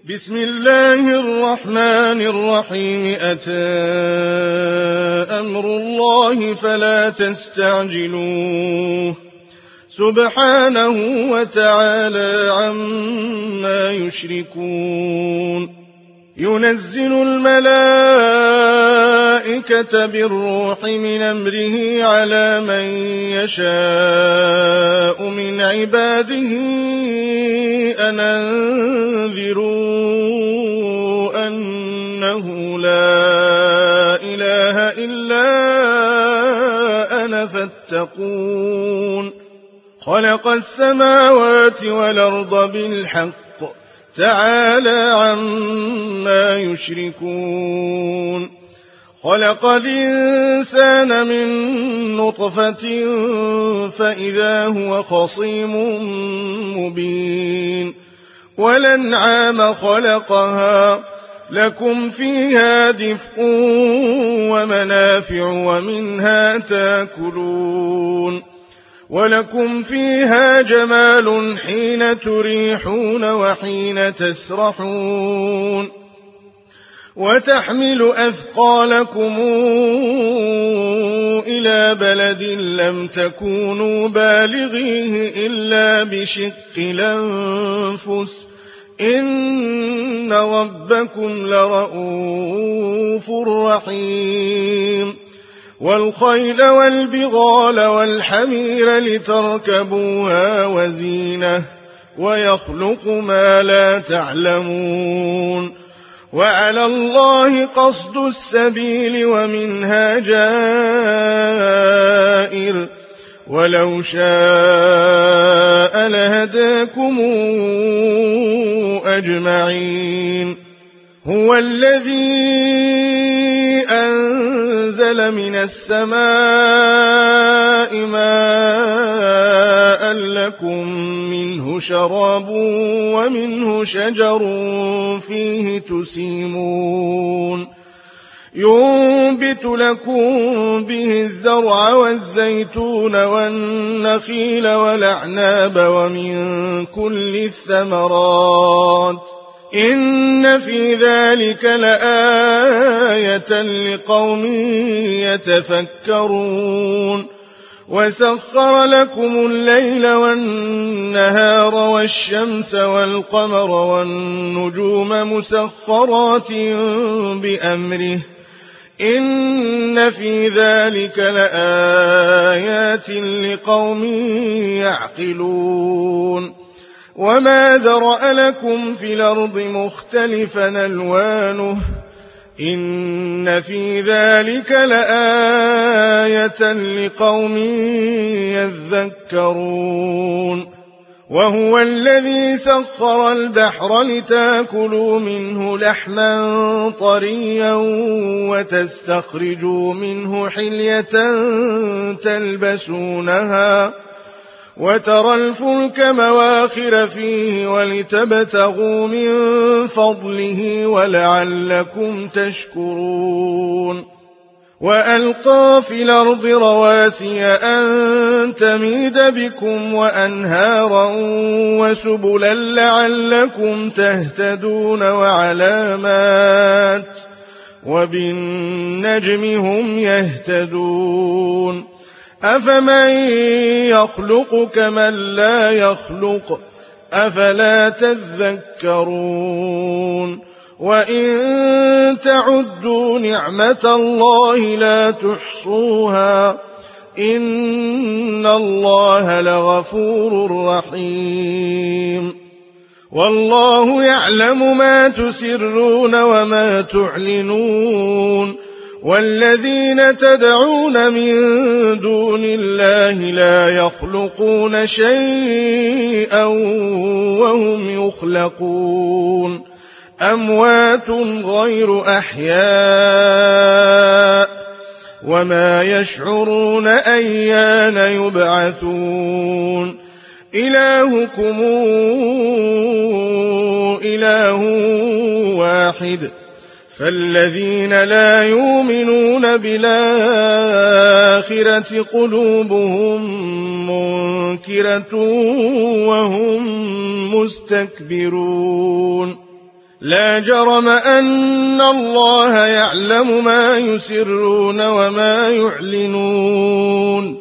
بسم الله الرحمن الرحيم. أتى أمر الله فلا تستعجلوه سبحانه وتعالى عما يشركون. ينزل الملائكة بالروح من أمره على من يشاء من عباده أن أنذروا أنه لا إله إلا أنا فاتقون. خلق السماوات والأرض بالحق تعالى عما يشركون. خلق الإنسان من نطفة فإذا هو خصيم مبين. والأنعام خلقها لكم فيها دفء ومنافع ومنها تاكلون. ولكم فيها جمال حين تريحون وحين تسرحون. وتحمل أثقالكم إلى بلد لم تكونوا بالغيه إلا بشق الأنفس إن ربكم لرؤوف رحيم. والخيل والبغال والحمير لتركبوها وزينة ويخلق ما لا تعلمون. وعلى الله قصد السبيل ومنها جائر ولو شاء لهداكم أجمعين. هو الذي أنزل من السماء ماء لكم منه شراب ومنه شجر فيه تسيمون. ينبت لكم به الزرع والزيتون والنخيل والأعناب ومن كل الثمرات إن في ذلك لآية لقوم يتفكرون. وسخر لكم الليل والنهار والشمس والقمر والنجوم مسخرات بأمره إن في ذلك لآيات لقوم يعقلون. وما ذرأ لكم في الأرض مختلفا ألوانه إن في ذلك لآية لقوم يذكرون. وهو الذي سخر البحر لتاكلوا منه لحما طريا وتستخرجوا منه حلية تلبسونها وترى الفلك مواخر فيه ولتبتغوا من فضله ولعلكم تشكرون. وألقى في الأرض رواسي أن تميد بكم وأنهارا وسبلا لعلكم تهتدون وعلامات وبالنجم هم يهتدون. أفمن يخلق كمن لا يخلق أفلا تذكرون. وإن تعدوا نعمة الله لا تحصوها إن الله لغفور رحيم. والله يعلم ما تسرون وما تعلنون. والذين تدعون من دون الله لا يخلقون شيئا وهم يخلقون. أموات غير أحياء وما يشعرون أيان يبعثون. إلهكم إله واحد فالذين لا يؤمنون بالآخرة قلوبهم منكرة وهم مستكبرون. لا جرم أن الله يعلم ما يسرون وما يعلنون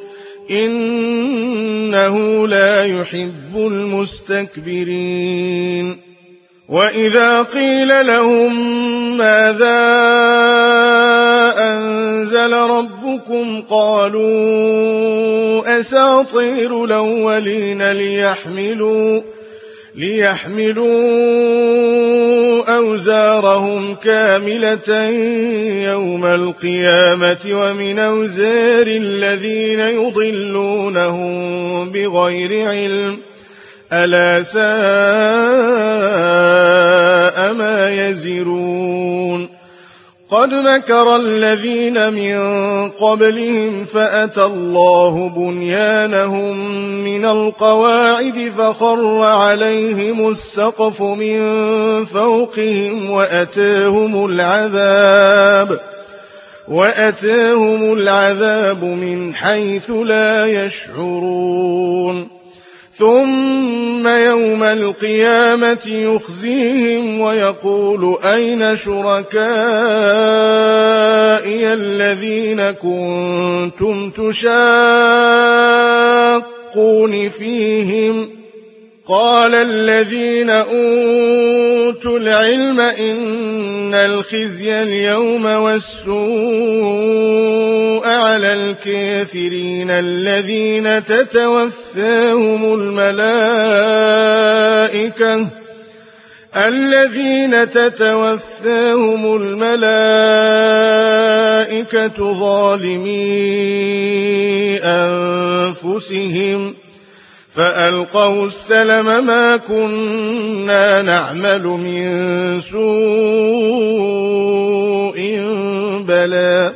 إنه لا يحب المستكبرين وإذا قيل لهم ماذا أنزل ربكم قالوا أساطير الأولين ليحملوا أوزارهم كاملة يوم القيامة ومن أوزار الذين يضلونهم بغير علم ألا ساء ما يزرون قد مكر الذين من قبلهم فأتى الله بنيانهم من القواعد فخر عليهم السقف من فوقهم وأتاهم العذاب من حيث لا يشعرون ثم يوم القيامة يخزيهم ويقول أين شركائي الذين كنتم تشاقون فيهم قال الذين أوتوا العلم إن الخزي اليوم والسوء على الكافرين الذين تتوفاهم الملائكة ظالمي أنفسهم فألقوا السلم ما كنا نعمل من سوء بلى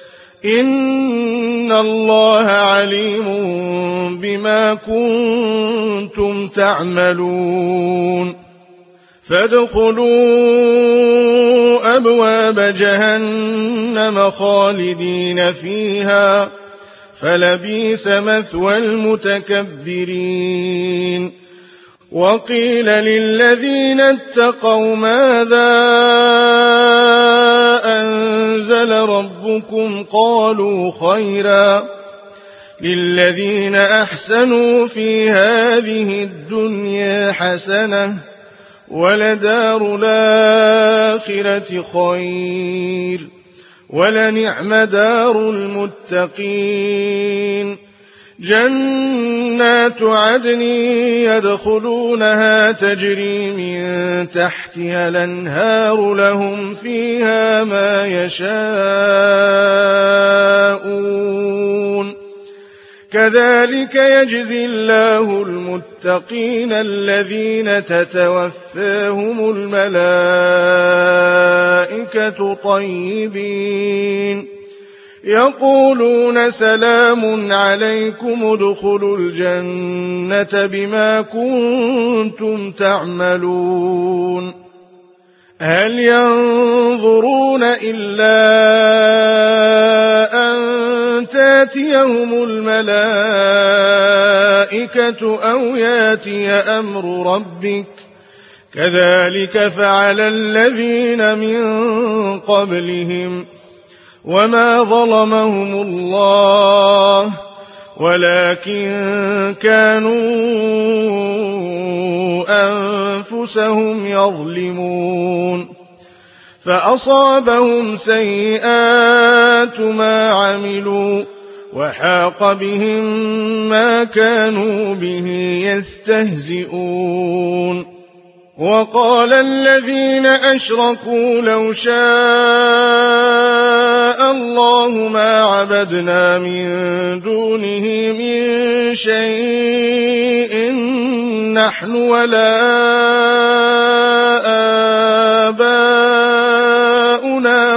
إن الله عليم بما كنتم تعملون فادخلوا أبواب جهنم خالدين فيها فلبئس مثوى المتكبرين وقيل للذين اتقوا ماذا أنزل ربكم قالوا خيرا للذين أحسنوا في هذه الدنيا حسنة ولدار الآخرة خير ولنعم دار المتقين جنات عدن يدخلونها تجري من تحتها الأنهار لهم فيها ما يشاءون كذلك يجزي الله المتقين الذين تتوفاهم الملائكة طيبين يقولون سلام عليكم ادخلوا الجنة بما كنتم تعملون هل ينظرون إلا أن تاتيهم الملائكة أو ياتي أمر ربك كذلك فعل الذين من قبلهم وما ظلمهم الله ولكن كانوا أنفسهم يظلمون فأصابهم سيئات ما عملوا وحاق بهم ما كانوا به يستهزئون وقال الذين أشركوا لو شاء الله ما عبدنا من دونه من شيء نحن ولا آباؤنا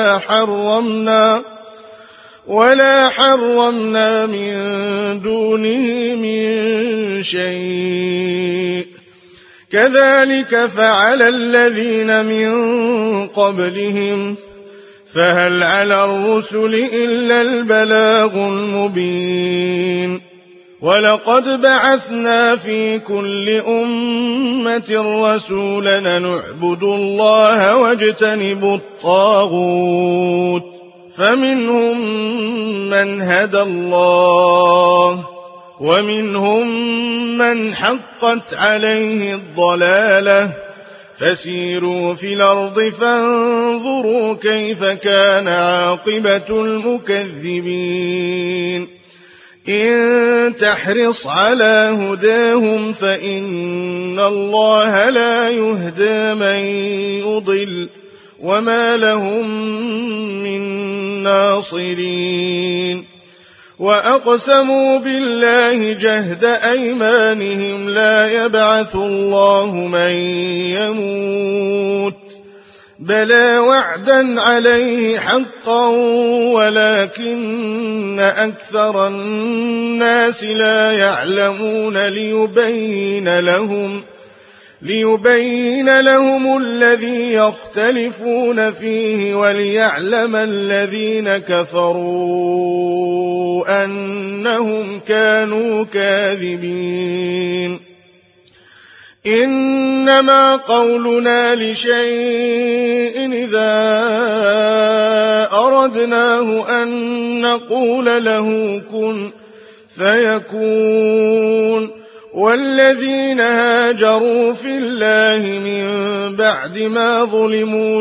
ولا حرمنا من دونه من شيء كذلك فعل الذين من قبلهم فهل على الرسل إلا البلاغ المبين ولقد بعثنا في كل أمة رسولا نعبد الله واجتنبوا الطاغوت فمنهم من هدى الله ومنهم من حقت عليه الضلالة فسيروا في الأرض فانظروا كيف كان عاقبة المكذبين إن تحرص على هداهم فإن الله لا يهدى من يضل وما لهم من ناصرين وأقسموا بالله جهد أيمانهم لا يبعث الله من يموت بلى وعدا عليه حقا ولكن أكثر الناس لا يعلمون ليبين لهم الذي يختلفون فيه وليعلم الذين كفروا أنهم كانوا كاذبين إنما قولنا لشيء إذا أردناه أن نقول له كن فيكون والذين هاجروا في الله من بعد ما ظلموا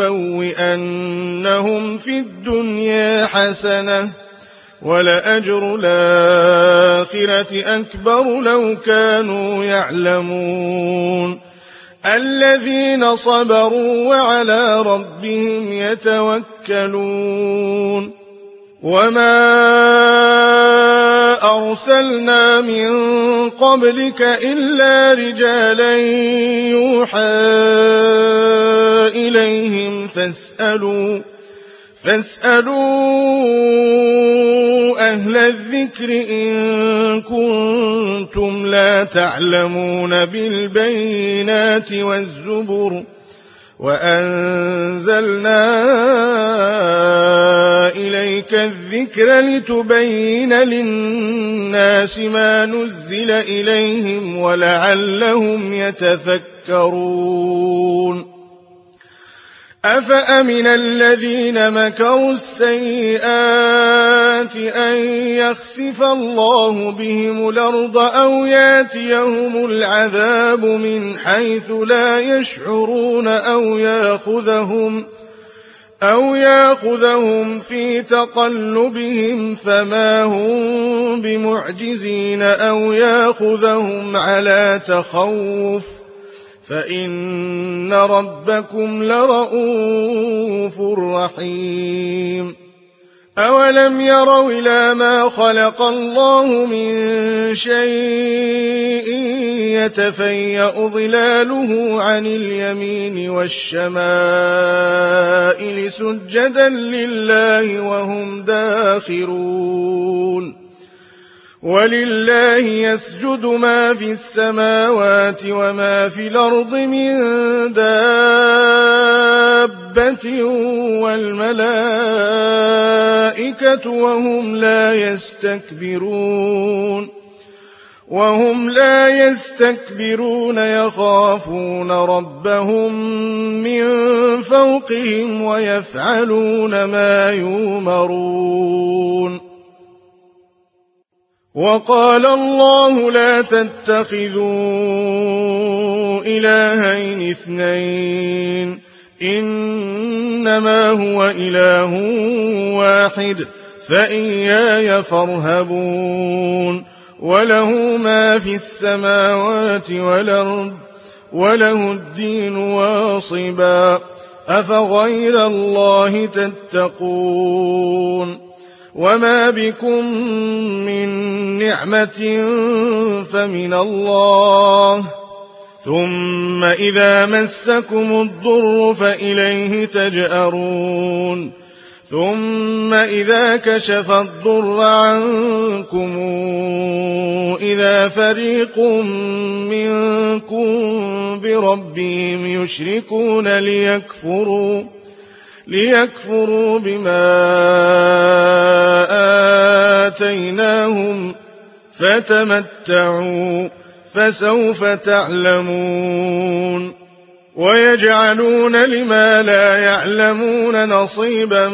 لنبوئنهم في الدنيا حسنة ولأجر الآخرة أكبر لو كانوا يعلمون الذين صبروا وعلى ربهم يتوكلون وما أرسلنا من قبلك إلا رجالا يوحى إليهم فاسألوا أهل الذكر إن كنتم لا تعلمون بالبينات والزبر وأنزلنا إليك الذكر لتبين للناس ما نزل إليهم ولعلهم يتفكرون أفأمن الذين مكروا السيئات أن يخسف الله بهم الأرض أو ياتيهم العذاب من حيث لا يشعرون أو ياخذهم في تقلبهم فما هم بمعجزين أو ياخذهم على تخوف فإن ربكم لرؤوف رحيم أولم يروا إلى ما خلق الله من شيء يتفيأ ظلاله عن اليمين والشمائل سجدا لله وهم داخرون ولله يسجد ما في السماوات وما في الأرض من دابة والملائكة وهم لا يستكبرون يخافون ربهم من فوقهم ويفعلون ما يؤمرون وقال الله لا تتخذوا إلهين اثنين إنما هو إله واحد فإياي فارهبون وله ما في السماوات والأرض وله الدين واصبا أفغير الله تتقون وما بكم من نعمة فمن الله ثم إذا مسكم الضر فإليه تجأرون ثم إذا كشف الضر عنكم إذا فريق منكم بربهم يشركون ليكفروا بما آتيناهم فتمتعوا فسوف تعلمون ويجعلون لما لا يعلمون نصيبا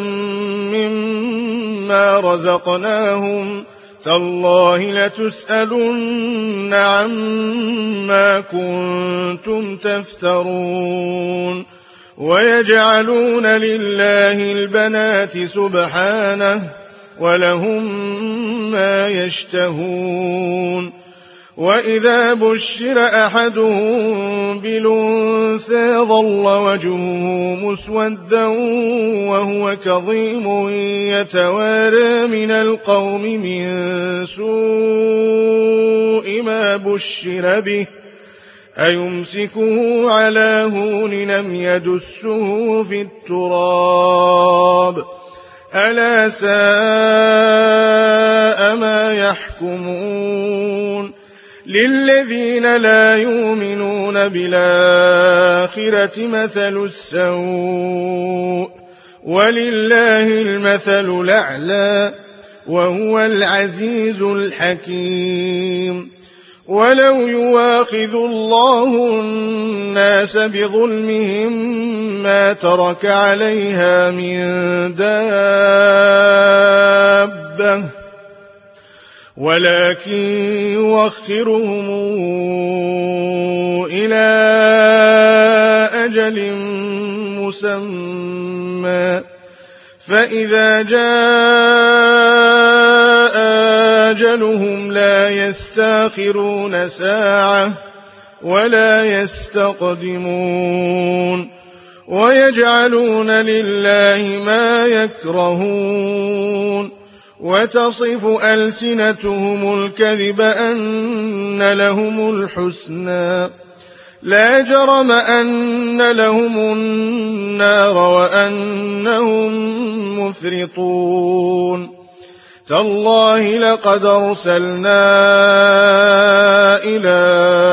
مما رزقناهم تالله لتسألن عما كنتم تفترون ويجعلون لله البنات سبحانه ولهم ما يشتهون وإذا بشر أحدهم بالأنثى ظل وجهه مسودا وهو كظيم يتوارى من القوم من سوء ما بشر به أيمسكه على هون لم يدسه في التراب ألا ساء ما يحكمون للذين لا يؤمنون بالآخرة مثل السوء ولله المثل الأعلى وهو العزيز الحكيم ولو يواخذ الله الناس بظلمهم ما ترك عليها من دابة ولكن يوخرهم إلى أجل مسمى فإذا جاء أجلهم لا يستاخرون ساعة ولا يستقدمون ويجعلون لله ما يكرهون وتصف ألسنتهم الكذب أن لهم الحسنى لا جرم أن لهم النار وأنهم مفرطون تالله لقد أرسلنا إلى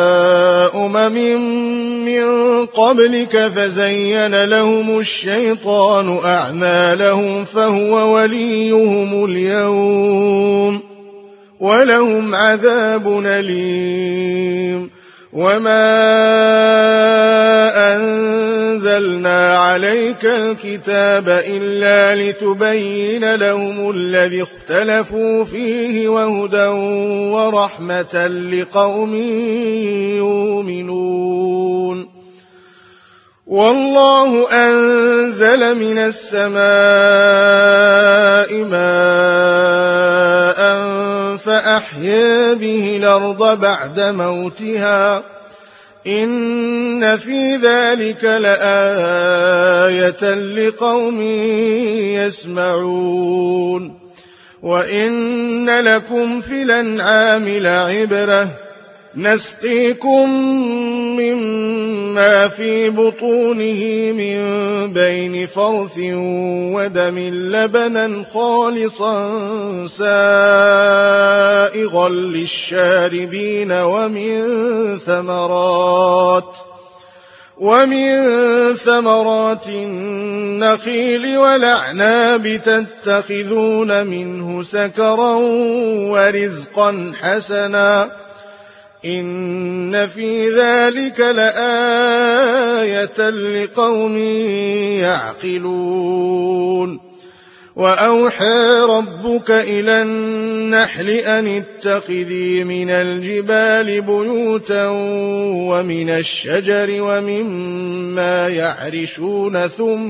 من قبلك فزين لهم الشيطان أعمالهم فهو وليهم اليوم ولهم عذاب أليم وما أنزلنا عليك الكتاب إلا لتبين لهم الذي اختلفوا فيه وهدى ورحمة لقوم يؤمنون والله أنزل من السماء ماء فأحيا به الأرض بعد موتها إن في ذلك لآية لقوم يسمعون وإن لكم في الأنعام لعبرة نسقيكم مما في بطونه من بين فرث ودم لبنا خالصا سائغا للشاربين ومن ثمرات النخيل والأعناب تتخذون منه سكرا ورزقا حسنا إن في ذلك لآية لقوم يعقلون وأوحى ربك إلى النحل أن اتخذي من الجبال بيوتا ومن الشجر ومما يعرشون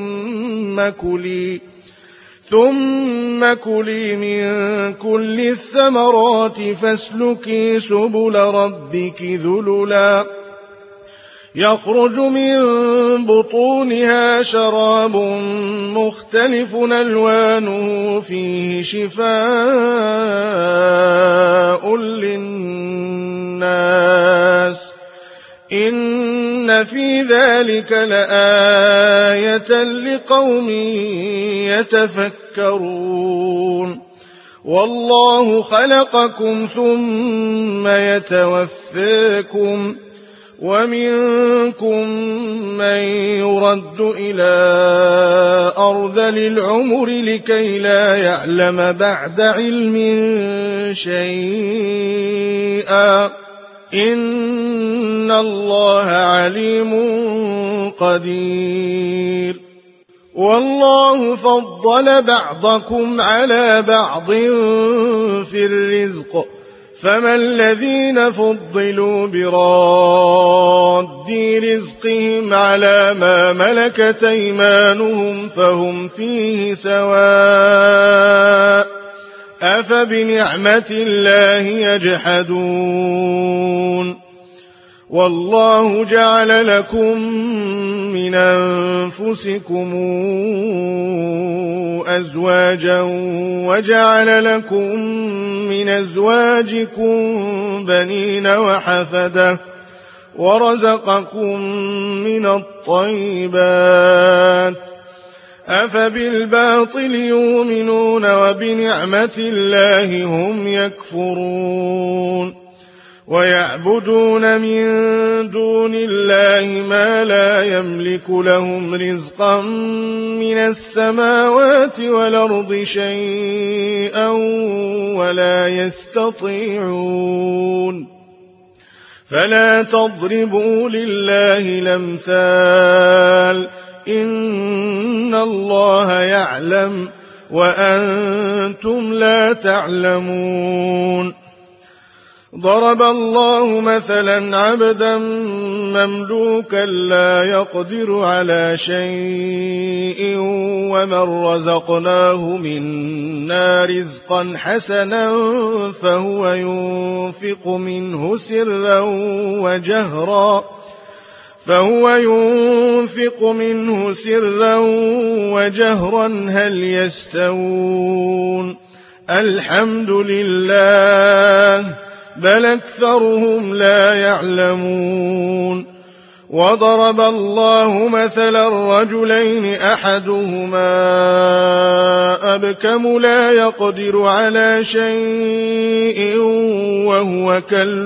ثم كلي من كل الثمرات فاسلكي سبل ربك ذللا يخرج من بطونها شراب مختلف ألوانه فيه شفاء للناس إن في ذلك لآية لقوم يتفكرون والله خلقكم ثم يتوفاكم ومنكم من يرد إلى أرذل العمر لكي لا يعلم بعد علم شيئا إن الله عليم قدير والله فضل بعضكم على بعض في الرزق فما الذين فضلوا براد رزقهم على ما ملكت أيمانهم فهم فيه سواء أفبنعمة الله يجحدون والله جعل لكم من أنفسكم أزواجا وجعل لكم من أزواجكم بنين وحفدة ورزقكم من الطيبات أفبالباطل يؤمنون وبنعمة الله هم يكفرون ويعبدون من دون الله ما لا يملك لهم رزقا من السماوات والأرض شيئا ولا يستطيعون فلا تضربوا لله الأمثال إن الله يعلم وأنتم لا تعلمون ضرب الله مثلا عبدا مملوكا لا يقدر على شيء ومن رزقناه منا رزقا حسنا فهو ينفق منه سرا وجهرا هل يستوون الحمد لله بل أكثرهم لا يعلمون وضرب الله مثلا رجلين أحدهما أبكم لا يقدر على شيء وهو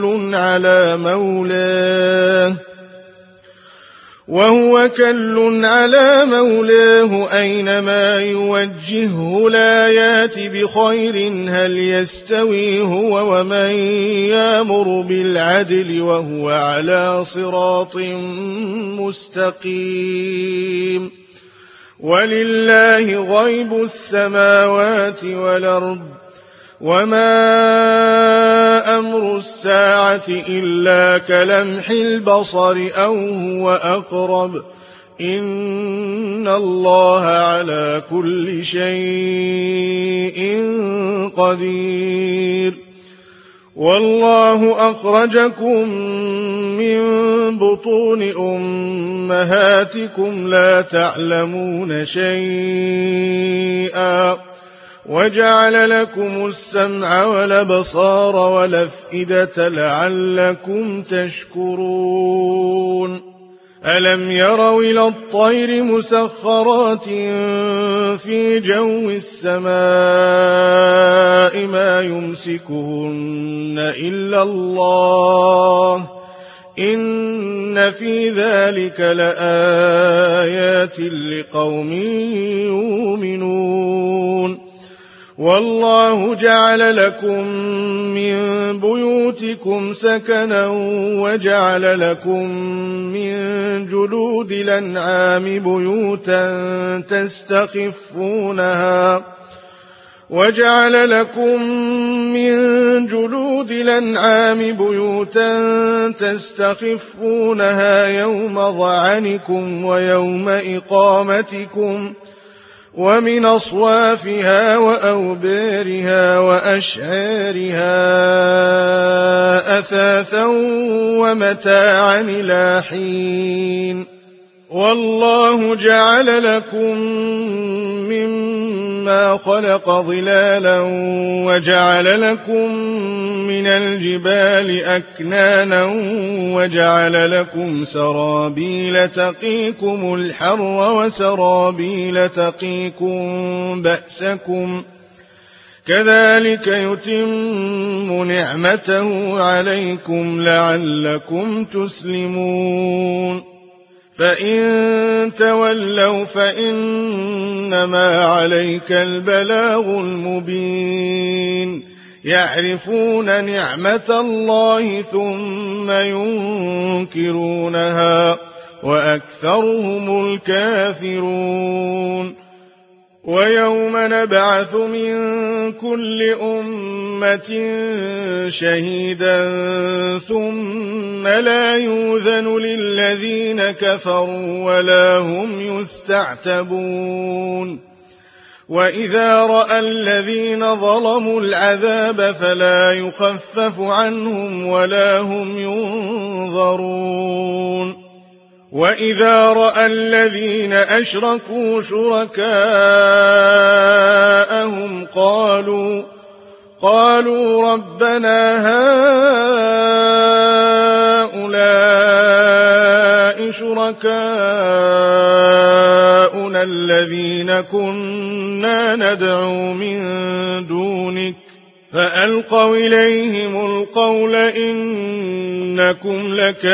كل على مولاه أينما يوجهه لا يات بخير هل يستوي هو ومن يأمر بالعدل وهو على صراط مستقيم ولله غيب السماوات والأرض وما أمر الساعة إلا كلمح البصر أو هو أقرب إن الله على كل شيء قدير والله أخرجكم من بطون أمهاتكم لا تعلمون شيئا وجعل لكم السمع والأبصار والأفئدة لعلكم تشكرون ألم يروا إلى الطير مسخرات في جو السماء ما يمسكهن إلا الله إن في ذلك لآيات لقوم يؤمنون والله جعل لكم من بيوتكم سكنا وجعل لكم من جلود الأنعام بيوتا تستخفونها يوم ظعنكم ويوم إقامتكم ومن أصوافها وأوبارها وأشعارها أثاثا ومتاعا إلى حين والله جعل لكم مما خلق ظلالا وجعل لكم من الجبال أكنانا وجعل لكم سرابيل تقيكم الحر وسرابيل تقيكم بأسكم كذلك يتم نعمته عليكم لعلكم تسلمون فإن تولوا فإنما عليك البلاغ المبين يعرفون نعمة الله ثم ينكرونها وأكثرهم الكافرون ويوم نبعث من كل أمة شهيدا ثم لا يؤذن للذين كفروا ولا هم يستعتبون وإذا رأى الذين ظلموا العذاب فلا يخفف عنهم ولا هم ينظرون وإذا رأى الذين أشركوا شركاءهم قالوا ربنا هؤلاء شركاؤنا الذين كنا ندعو من دونك فألقوا إليهم القول إنكم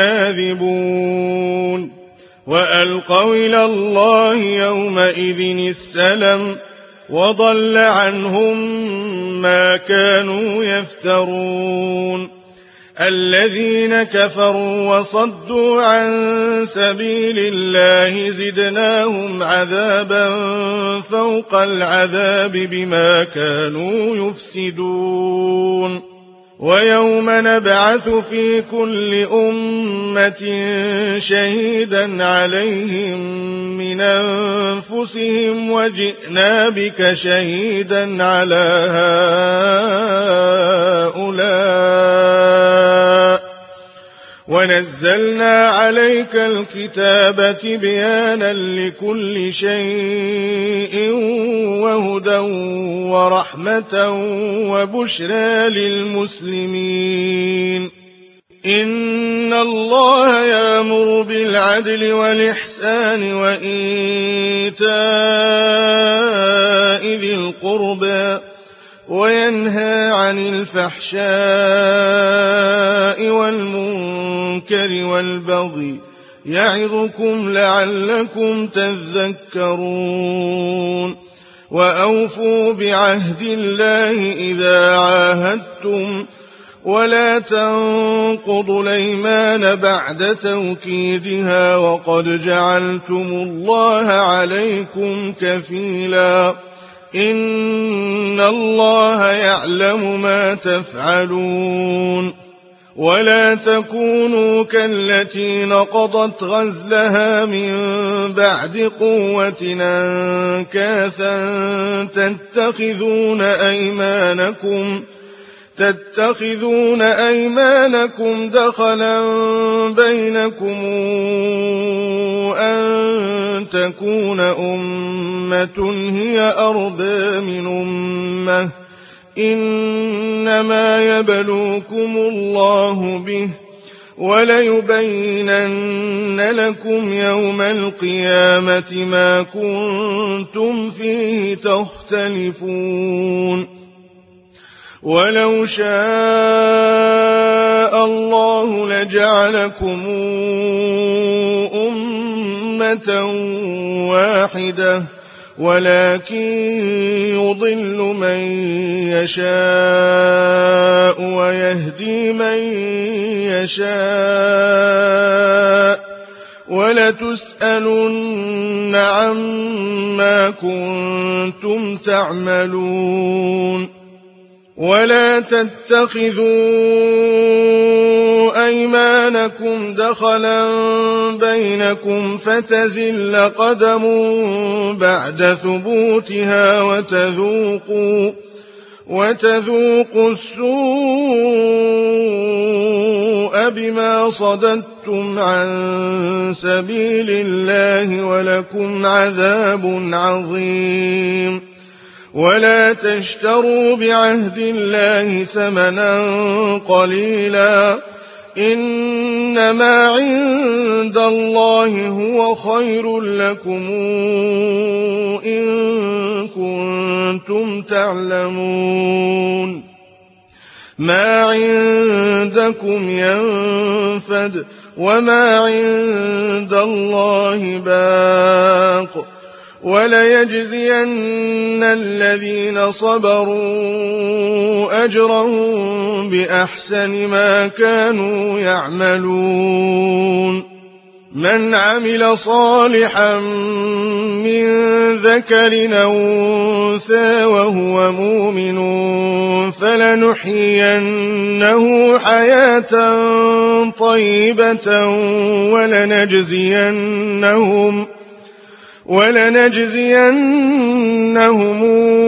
لكاذبون وألقوا إلى الله يومئذ السلم وضل عنهم ما كانوا يفترون الذين كفروا وصدوا عن سبيل الله زدناهم عذابا فوق العذاب بما كانوا يفسدون ويوم نبعث في كل أمة شهيدا عليهم من أنفسهم وجئنا بك شهيدا على هؤلاء ونزلنا عليك الكتاب تبيانا لكل شيء وهدى ورحمة وبشرى للمسلمين إن الله يأمر بالعدل والإحسان وإيتاء ذي القربى وينهى عن الفحشاء والمنكر والبغي يعظكم لعلكم تذكرون وأوفوا بعهد الله إذا عاهدتم ولا تنقضوا الأيمان بعد توكيدها وقد جعلتم الله عليكم كفيلا إن الله يعلم ما تفعلون ولا تكونوا كالتي نقضت غزلها من بعد قوة أنكاثا تتخذون أيمانكم دخلا بينكم أن تكون أمة هي أربى من أمة إنما يبلوكم الله به وليبينن لكم يوم القيامة ما كنتم فيه تختلفون ولو شاء الله لجعلكم أمة واحدة ولكن يضل من يشاء ويهدي من يشاء ولتسألن عما كنتم تعملون ولا تتخذوا أيمانكم دخلا بينكم فتزل قدم بعد ثبوتها وتذوقوا السوء بما صددتم عن سبيل الله ولكم عذاب عظيم ولا تشتروا بعهد الله ثمنا قليلا إنما عند الله هو خير لكم إن كنتم تعلمون ما عندكم ينفد وما عند الله باق وليجزين الذين صبروا أجرهم بأحسن ما كانوا يعملون من عمل صالحا من ذكر أو أنثى وهو مؤمن فلنحيينه حياة طيبة ولنجزينهم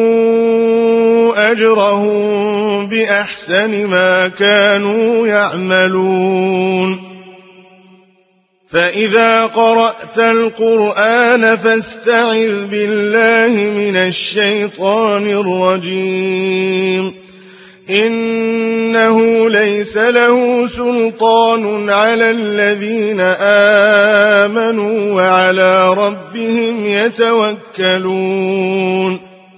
أجرهم بأحسن ما كانوا يعملون فإذا قرأت القرآن فاستعذ بالله من الشيطان الرجيم إنه ليس له سلطان على الذين آمنوا وعلى ربهم يتوكلون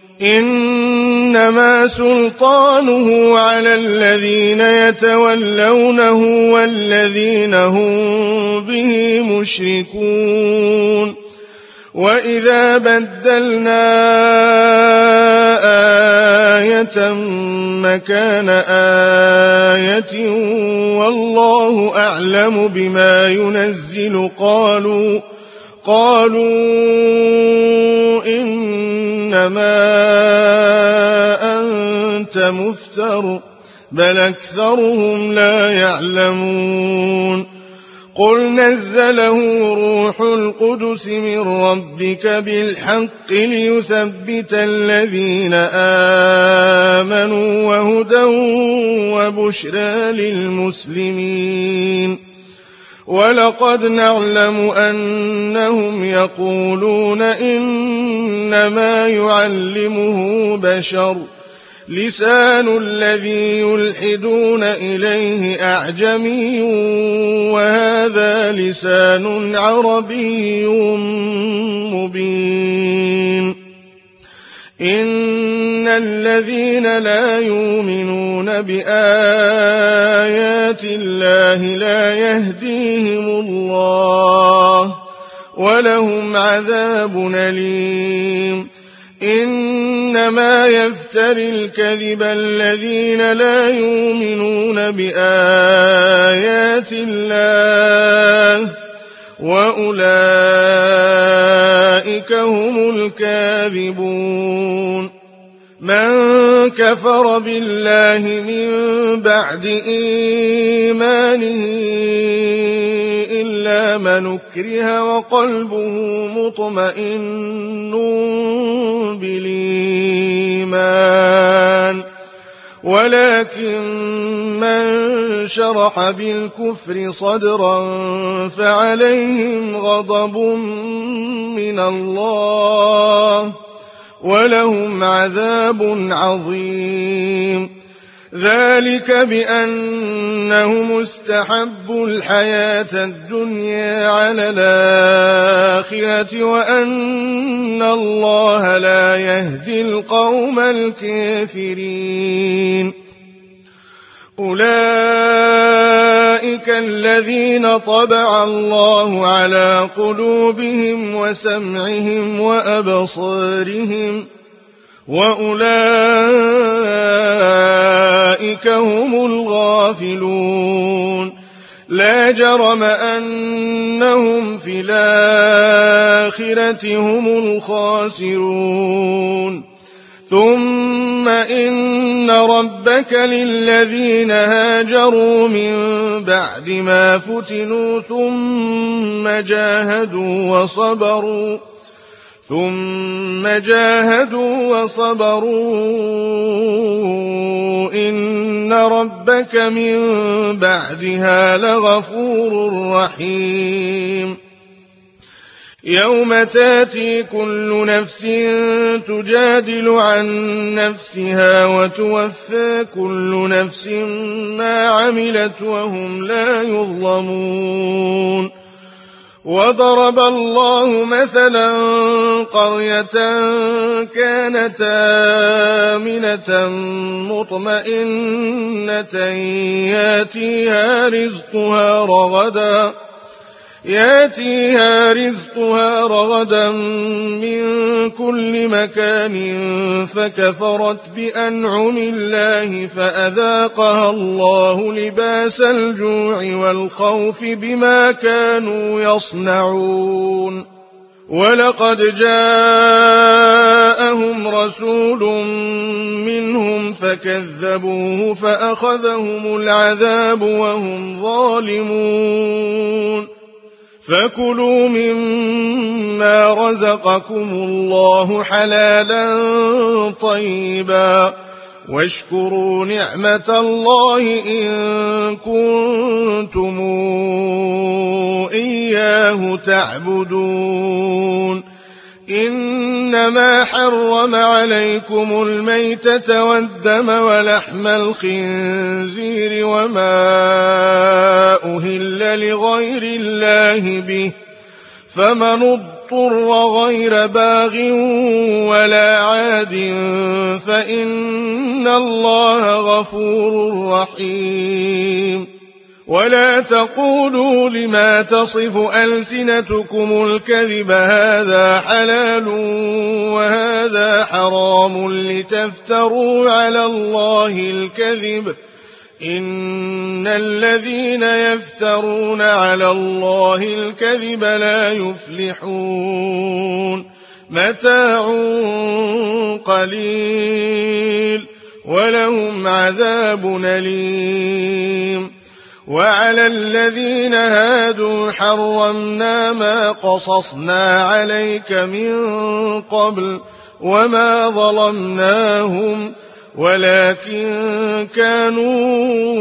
إنما سلطانه على الذين يتولونه والذين هم به مشركون وإذا بدلنا آية مكان آية والله أعلم بما ينزل قالوا إنما أنت مفتر بل أكثرهم لا يعلمون قل نزله روح القدس من ربك بالحق ليثبت الذين آمنوا وهدى وبشرى للمسلمين ولقد نعلم أنهم يقولون إنما يعلمه بشر لسان الذي يلحدون إليه أعجمي وهذا لسان عربي مبين إن الذين لا يؤمنون بآيات الله لا يهديهم الله ولهم عذاب أليم إنما يفتري الكذب الذين لا يؤمنون بآيات الله وأولئك هم الكاذبون من كفر بالله من بعد إيمانه إلا من أكره وقلبه مطمئن بالإيمان ولكن من شرح بالكفر صدرا فعليهم غضب من الله ولهم عذاب عظيم ذلك بأنهم استحبوا الحياة الدنيا على الآخرة وأن الله لا يهدي القوم الكافرين أولئك الذين طبع الله على قلوبهم وسمعهم وأبصارهم وأولئك هم الغافلون لا جرم أنهم في الآخرة هم الخاسرون ثم إن ربك للذين هاجروا من بعد ما فتنوا ثم جاهدوا وصبروا إن ربك من بعدها لغفور رحيم يوم تاتي كل نفس تجادل عن نفسها وتوفى كل نفس ما عملت وهم لا يظلمون. وضرب الله مثلا قرية كانت آمنة مطمئنة ياتيها رزقها رغدا من كل مكان فكفرت بأنعم الله فأذاقها الله لباس الجوع والخوف بما كانوا يصنعون. ولقد جاءهم رسول منهم فكذبوه فأخذهم العذاب وهم ظالمون. فكلوا مما رزقكم الله حلالا طيبا واشكروا نعمة الله إن كنتم إياه تعبدون. إنما حرم عليكم الميتة والدم ولحم الخنزير وما أهل لغير الله به فمن اضطر غير باغ ولا عاد فإن الله غفور رحيم. ولا تقولوا لما تصف ألسنتكم الكذب هذا حلال وهذا حرام لتفتروا على الله الكذب إن الذين يفترون على الله الكذب لا يفلحون. متاع قليل ولهم عذاب أليم. وعلى الذين هادوا حرمنا ما قصصنا عليك من قبل وما ظلمناهم ولكن كانوا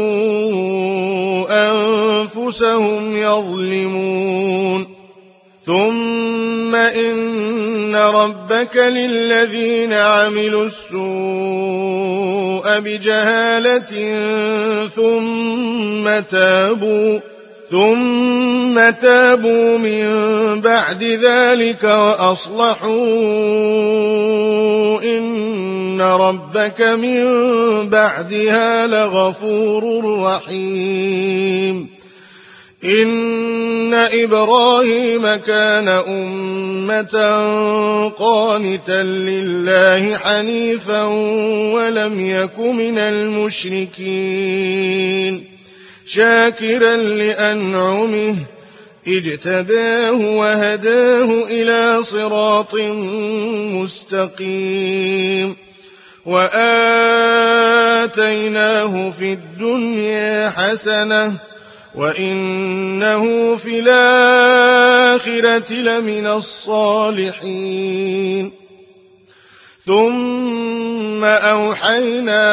أنفسهم يظلمون. ثم إن ربك للذين عملوا السوء بجهالة ثم تابوا من بعد ذلك وأصلحوا إن ربك من بعدها لغفور رحيم. إن إبراهيم كان أمة قانتا لله حنيفا ولم يك من المشركين شاكرا لأنعمه اجتباه وهداه إلى صراط مستقيم. وآتيناه في الدنيا حسنة وإنه في الآخرة لمن الصالحين. ثم أوحينا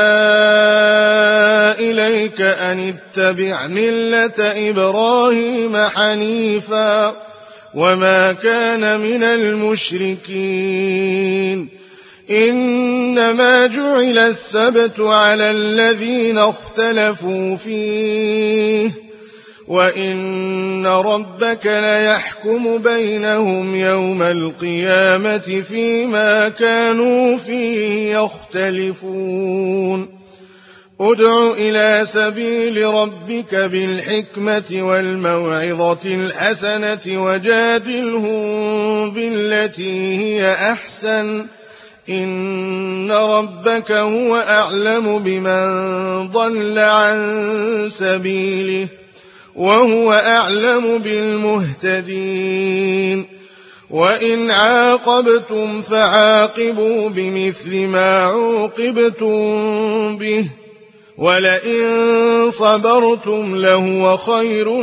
إليك أن اتبع ملة إبراهيم حنيفا وما كان من المشركين. إنما جعل السبت على الذين اختلفوا فيه وإن ربك ليحكم بينهم يوم القيامة فيما كانوا فيه يختلفون. ادع إلى سبيل ربك بالحكمة والموعظة الحسنة وجادلهم بالتي هي أحسن إن ربك هو أعلم بمن ضل عن سبيله وهو أعلم بالمهتدين. وإن عاقبتم فعاقبوا بمثل ما عوقبتم به ولئن صبرتم لهو خير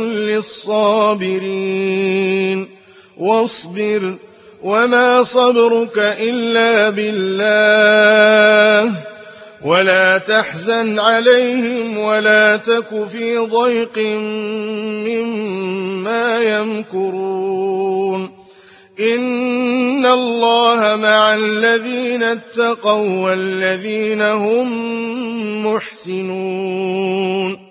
للصابرين. واصبر وما صبرك إلا بالله ولا تحزن عليهم ولا تك في ضيق مما يمكرون. إن الله مع الذين اتقوا والذين هم محسنون